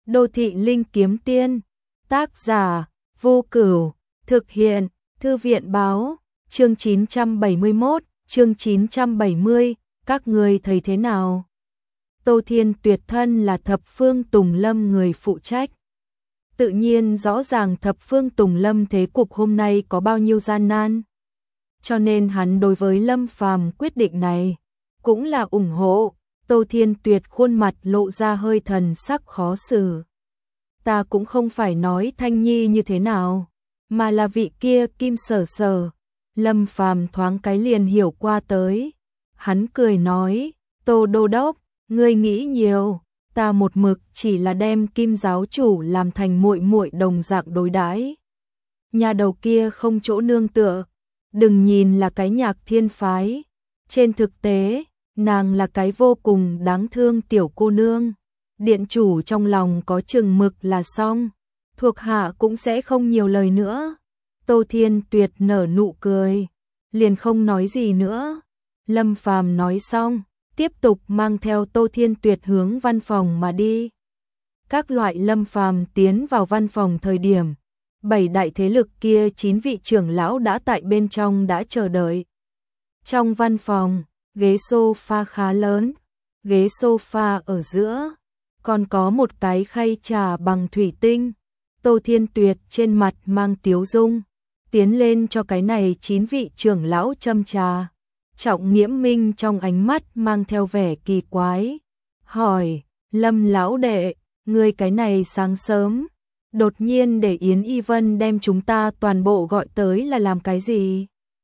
Đô thị linh kiếm tiên, tác giả, Vô Cửu, thực hiện, Thư viện báo, chương 971, chương 970, các người thấy thế nào? Tô Thiên Tuyệt thân là Thập Phương Tùng Lâm người phụ trách. Tự nhiên rõ ràng Thập Phương Tùng Lâm thế cục hôm nay có bao nhiêu gian nan. Cho nên hắn đối với Lâm Phàm quyết định này cũng là ủng hộ. Tô Thiên Tuyệt khuôn mặt lộ ra hơi thần sắc khó xử. Ta cũng không phải nói Thanh Nhi như thế nào, mà là vị kia Kim Sở Sở. Lâm Phàm thoáng cái liền hiểu qua tới. Hắn cười nói, Tô Đô Đốc, ngươi nghĩ nhiều, ta một mực chỉ là đem Kim giáo chủ làm thành muội muội đồng dạng đối đãi. Nhà đầu kia không chỗ nương tựa, đừng nhìn là cái Nhạc Thiên phái, trên thực tế, nàng là cái vô cùng đáng thương tiểu cô nương. Điện chủ trong lòng có chừng mực là xong, thuộc hạ cũng sẽ không nhiều lời nữa. Tô Thiên Tuyệt nở nụ cười, liền không nói gì nữa. Lâm Phàm nói xong, tiếp tục mang theo Tô Thiên Tuyệt hướng văn phòng mà đi. Các loại Lâm Phàm tiến vào văn phòng thời điểm, 7 đại thế lực kia 9 vị trưởng lão đã tại bên trong đã chờ đợi. Trong văn phòng, ghế sofa khá lớn, ghế sofa ở giữa, còn có một cái khay trà bằng thủy tinh. Tô Thiên Tuyệt trên mặt mang tiếu dung, tiến lên cho cái này 9 vị trưởng lão châm trà. Trọng Nghiễm Minh trong ánh mắt mang theo vẻ kỳ quái, hỏi, Lâm lão đệ, ngươi cái này sáng sớm, đột nhiên để Yến Y Vân đem chúng ta toàn bộ gọi tới là làm cái gì?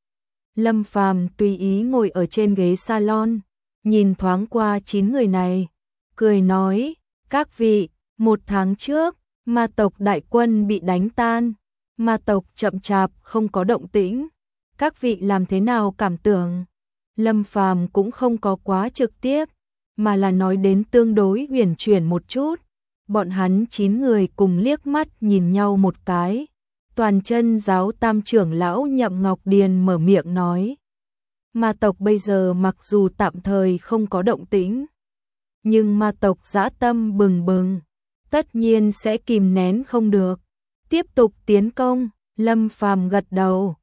Lâm Phàm tùy ý ngồi ở trên ghế salon, nhìn thoáng qua 9 người này, cười nói, các vị, 1 tháng trước, ma tộc đại quân bị đánh tan, ma tộc chậm chạp không có động tĩnh, các vị làm thế nào cảm tưởng? Lâm Phàm cũng không có quá trực tiếp, mà là nói đến tương đối huyền chuyển một chút. Bọn hắn 9 người cùng liếc mắt nhìn nhau một cái. Toàn chân giáo tam trưởng lão Nhậm Ngọc Điền mở miệng nói. Ma tộc bây giờ mặc dù tạm thời không có động tĩnh, nhưng ma tộc dã tâm bừng bừng, tất nhiên sẽ kìm nén không được. Tiếp tục tiến công, Lâm Phàm gật đầu,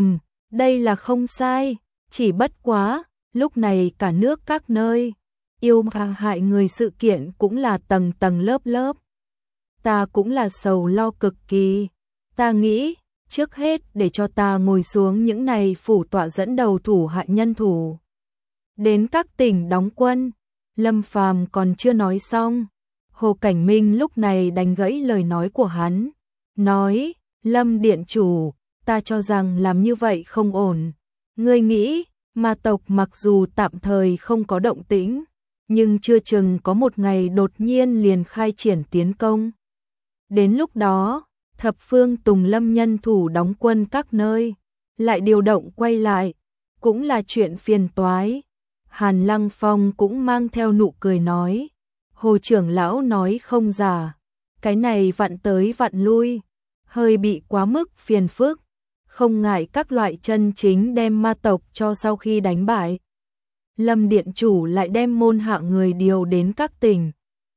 đây là không sai, chỉ bất quá, lúc này cả nước các nơi, yêu hại người sự kiện cũng là tầng tầng lớp lớp. Ta cũng là sầu lo cực kỳ. Ta nghĩ, trước hết để cho ta ngồi xuống những này phủ tọa dẫn đầu thủ hạ nhân thủ. Đến các tỉnh đóng quân, Lâm Phàm còn chưa nói xong. Hồ Cảnh Minh lúc này đánh gãy lời nói của hắn. Nói, Lâm Điện Chủ, ta cho rằng làm như vậy không ổn. Ngươi nghĩ, ma tộc mặc dù tạm thời không có động tĩnh, nhưng chưa chừng có một ngày đột nhiên liền khai triển tiến công. Đến lúc đó, Thập Phương Tùng Lâm nhân thủ đóng quân các nơi, lại điều động quay lại, cũng là chuyện phiền toái. Hàn Lăng Phong cũng mang theo nụ cười nói, Hồ trưởng lão nói không giả, cái này vặn tới vặn lui, hơi bị quá mức phiền phức, không ngại các loại chân chính đem ma tộc cho sau khi đánh bại. Lâm Điện Chủ lại đem môn hạ người điều đến các tỉnh.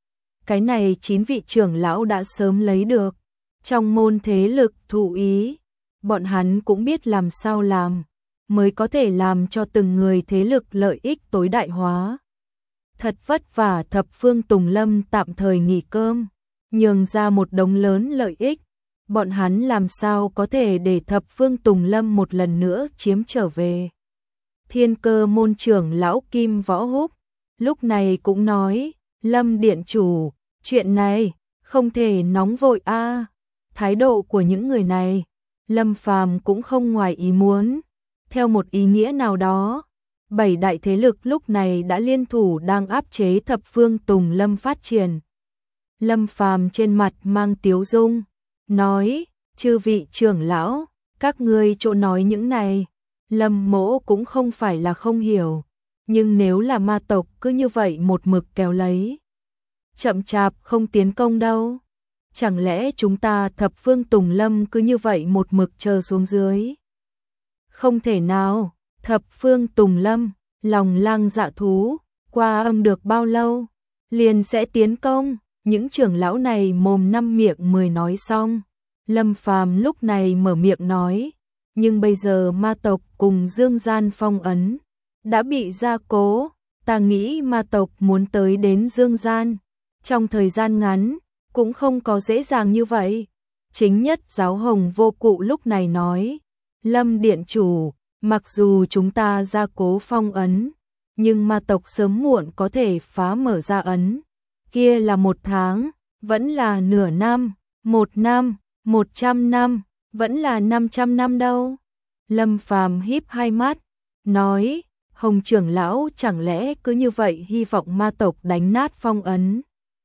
Cái này 9 vị trưởng lão đã sớm lấy được. Trong môn thế lực thụ ý, bọn hắn cũng biết làm sao làm, mới có thể làm cho từng người thế lực lợi ích tối đại hóa. Thật vất vả Thập Phương Tùng Lâm tạm thời nghỉ cơm, nhường ra một đống lớn lợi ích. Bọn hắn làm sao có thể để Thập Phương Tùng Lâm một lần nữa chiếm trở về. Thiên Cơ môn trưởng lão Kim Võ Húc, lúc này cũng nói, Lâm Điện Chủ, chuyện này, không thể nóng vội a. Thái độ của những người này, Lâm Phàm cũng không ngoài ý muốn. Theo một ý nghĩa nào đó, 7 đại thế lực lúc này đã liên thủ đang áp chế Thập Phương Tùng Lâm phát triển. Lâm Phàm trên mặt mang tiếu dung, nói, chư vị trưởng lão, các ngươi chỗ nói những này, Lâm mỗ cũng không phải là không hiểu, nhưng nếu là ma tộc cứ như vậy một mực kéo lấy, chậm chạp không tiến công đâu, chẳng lẽ chúng ta Thập Phương Tùng Lâm cứ như vậy một mực chờ xuống dưới? Không thể nào, Thập Phương Tùng Lâm, lòng lang dạ thú, qua âm được bao lâu, liền sẽ tiến công, Những trưởng lão này mồm năm miệng mười nói xong, Lâm Phàm lúc này mở miệng nói, nhưng bây giờ ma tộc cùng Dương Gian phong ấn đã bị gia cố, ta nghĩ ma tộc muốn tới đến Dương Gian, trong thời gian ngắn, cũng không có dễ dàng như vậy. Chính nhất giáo Hồng Vô Cụ lúc này nói, Lâm Điện Chủ, mặc dù chúng ta gia cố phong ấn, nhưng ma tộc sớm muộn có thể phá mở ra ấn. Kia là 1 tháng, vẫn là nửa năm, 1 năm, 100 năm, vẫn là 500 năm đâu. Lâm Phàm híp hai mắt, nói, Hồng trưởng lão chẳng lẽ cứ như vậy hy vọng ma tộc đánh nát phong ấn.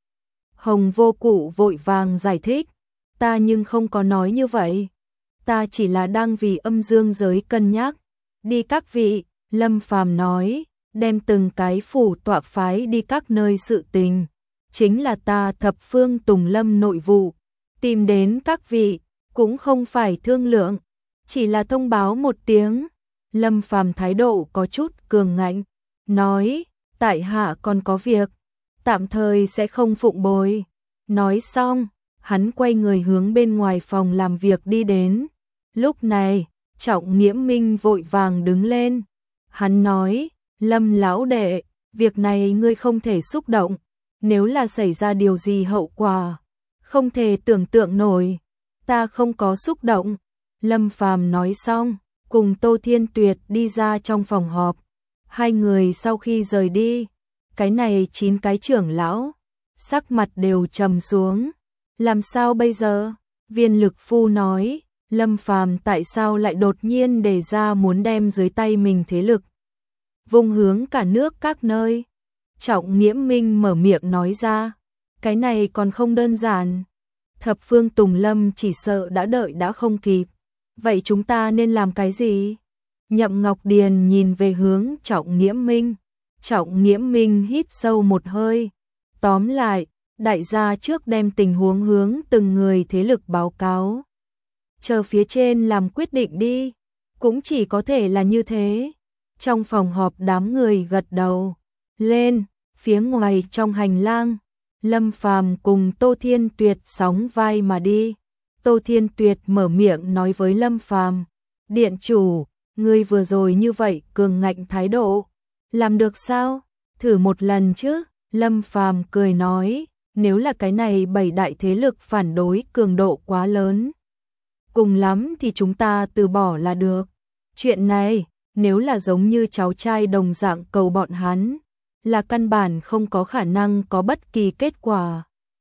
Hồng Vô Cụ vội vàng giải thích, ta nhưng không có nói như vậy. Ta chỉ là đang vì âm dương giới cân nhắc. Đi các vị, Lâm Phàm nói, đem từng cái phủ tọa phái đi các nơi sự tình. Chính là ta thập phương Tùng Lâm nội vụ. Tìm đến các vị, cũng không phải thương lượng. Chỉ là thông báo một tiếng. Lâm Phàm thái độ có chút cường ngạnh. Nói, tại hạ còn có việc. Tạm thời sẽ không phụng bồi. Nói xong, hắn quay người hướng bên ngoài phòng làm việc đi đến. Lúc này, Trọng Nghiễm Minh vội vàng đứng lên. Hắn nói, Lâm lão đệ, việc này ngươi không thể xúc động. Nếu là xảy ra điều gì hậu quả, không thể tưởng tượng nổi. Ta không có xúc động. Lâm Phàm nói xong, cùng Tô Thiên Tuyệt đi ra trong phòng họp. Hai người sau khi rời đi, cái này 9 cái trưởng lão, sắc mặt đều trầm xuống. Làm sao bây giờ? Viên Lực Phu nói, Lâm Phàm tại sao lại đột nhiên đề ra muốn đem dưới tay mình thế lực vung hướng cả nước các nơi. Trọng Nghiễm Minh mở miệng nói ra, cái này còn không đơn giản. Thập phương Tùng Lâm chỉ sợ đã đợi đã không kịp. Vậy chúng ta nên làm cái gì? Nhậm Ngọc Điền nhìn về hướng Trọng Nghiễm Minh. Trọng Nghiễm Minh hít sâu một hơi. Tóm lại, đại gia trước đem tình huống hướng từng người thế lực báo cáo. Chờ phía trên làm quyết định đi. Cũng chỉ có thể là như thế. Trong phòng họp đám người gật đầu. Lên, phía ngoài trong hành lang, Lâm Phàm cùng Tô Thiên Tuyệt sóng vai mà đi. Tô Thiên Tuyệt mở miệng nói với Lâm Phàm, Điện chủ, ngươi vừa rồi như vậy cường ngạnh thái độ, làm được sao? Thử một lần chứ. Lâm Phàm cười nói, nếu là cái này 7 đại thế lực phản đối cường độ quá lớn, cùng lắm thì chúng ta từ bỏ là được. Chuyện này, nếu là giống như cháu trai đồng dạng cầu bọn hắn, là căn bản không có khả năng có bất kỳ kết quả.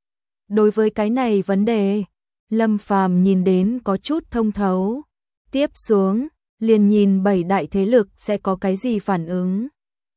Đối với cái này vấn đề, Lâm Phàm nhìn đến có chút thông thấu. Tiếp xuống, liền nhìn 7 đại thế lực sẽ có cái gì phản ứng.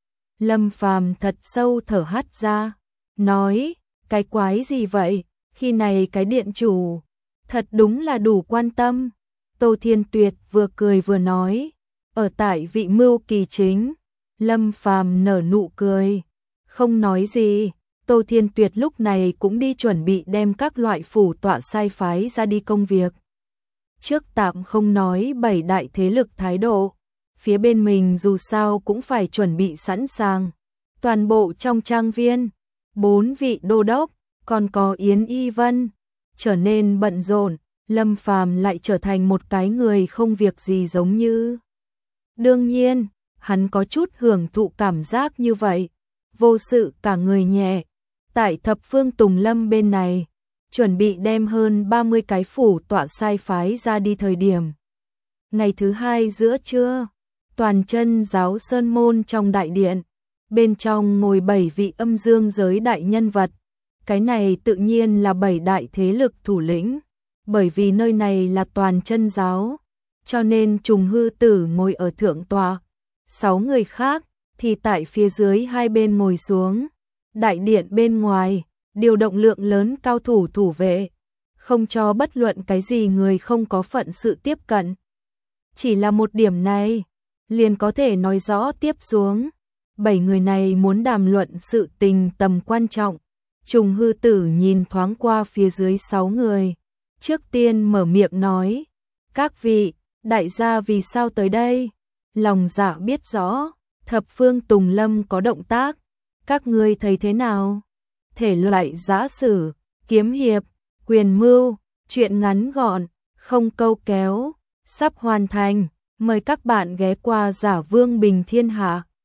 Lâm Phàm thật sâu thở hắt ra, nói, cái quái gì vậy, khi này cái điện chủ, thật đúng là đủ quan tâm. Tô Thiên Tuyệt vừa cười vừa nói, ở tại vị mưu kỳ chính. Lâm Phàm nở nụ cười, không nói gì. Tô Thiên Tuyệt lúc này cũng đi chuẩn bị đem các loại phủ tọa sai phái ra đi công việc. Trước tạm không nói 7 đại thế lực thái độ, phía bên mình dù sao cũng phải chuẩn bị sẵn sàng. Toàn bộ trong trang viên, 4 vị đô đốc, còn có Yến Y Vân, trở nên bận rộn. Lâm Phàm lại trở thành một cái người không việc gì giống như. Đương nhiên, hắn có chút hưởng thụ cảm giác như vậy, vô sự cả người nhẹ. Tại thập phương Tùng Lâm bên này, chuẩn bị đem hơn 30 cái phủ tọa sai phái ra đi thời điểm. Ngày thứ 2 giữa trưa, toàn chân giáo Sơn Môn trong đại điện, bên trong ngồi 7 vị âm dương giới đại nhân vật. Cái này tự nhiên là 7 đại thế lực thủ lĩnh, bởi vì nơi này là toàn chân giáo, cho nên Trùng Hư Tử ngồi ở thượng tọa, 6 người khác thì tại phía dưới hai bên ngồi xuống. Đại điện bên ngoài, điều động lượng lớn cao thủ thủ vệ, không cho bất luận cái gì người không có phận sự tiếp cận. Chỉ là một điểm này, liền có thể nói rõ tiếp xuống. 7 người này muốn đàm luận sự tình tầm quan trọng. Trùng Hư Tử nhìn thoáng qua phía dưới 6 người. Trước tiên mở miệng nói, các vị, đại gia vì sao tới đây? Lòng dạ biết rõ, thập phương Tùng Lâm có động tác, các ngươi thấy thế nào? thể loại giã sử, kiếm hiệp, quyền mưu, truyện ngắn gọn, không câu kéo, sắp hoàn thành. Mời các bạn ghé qua Giả Vương Bình Thiên Hạ.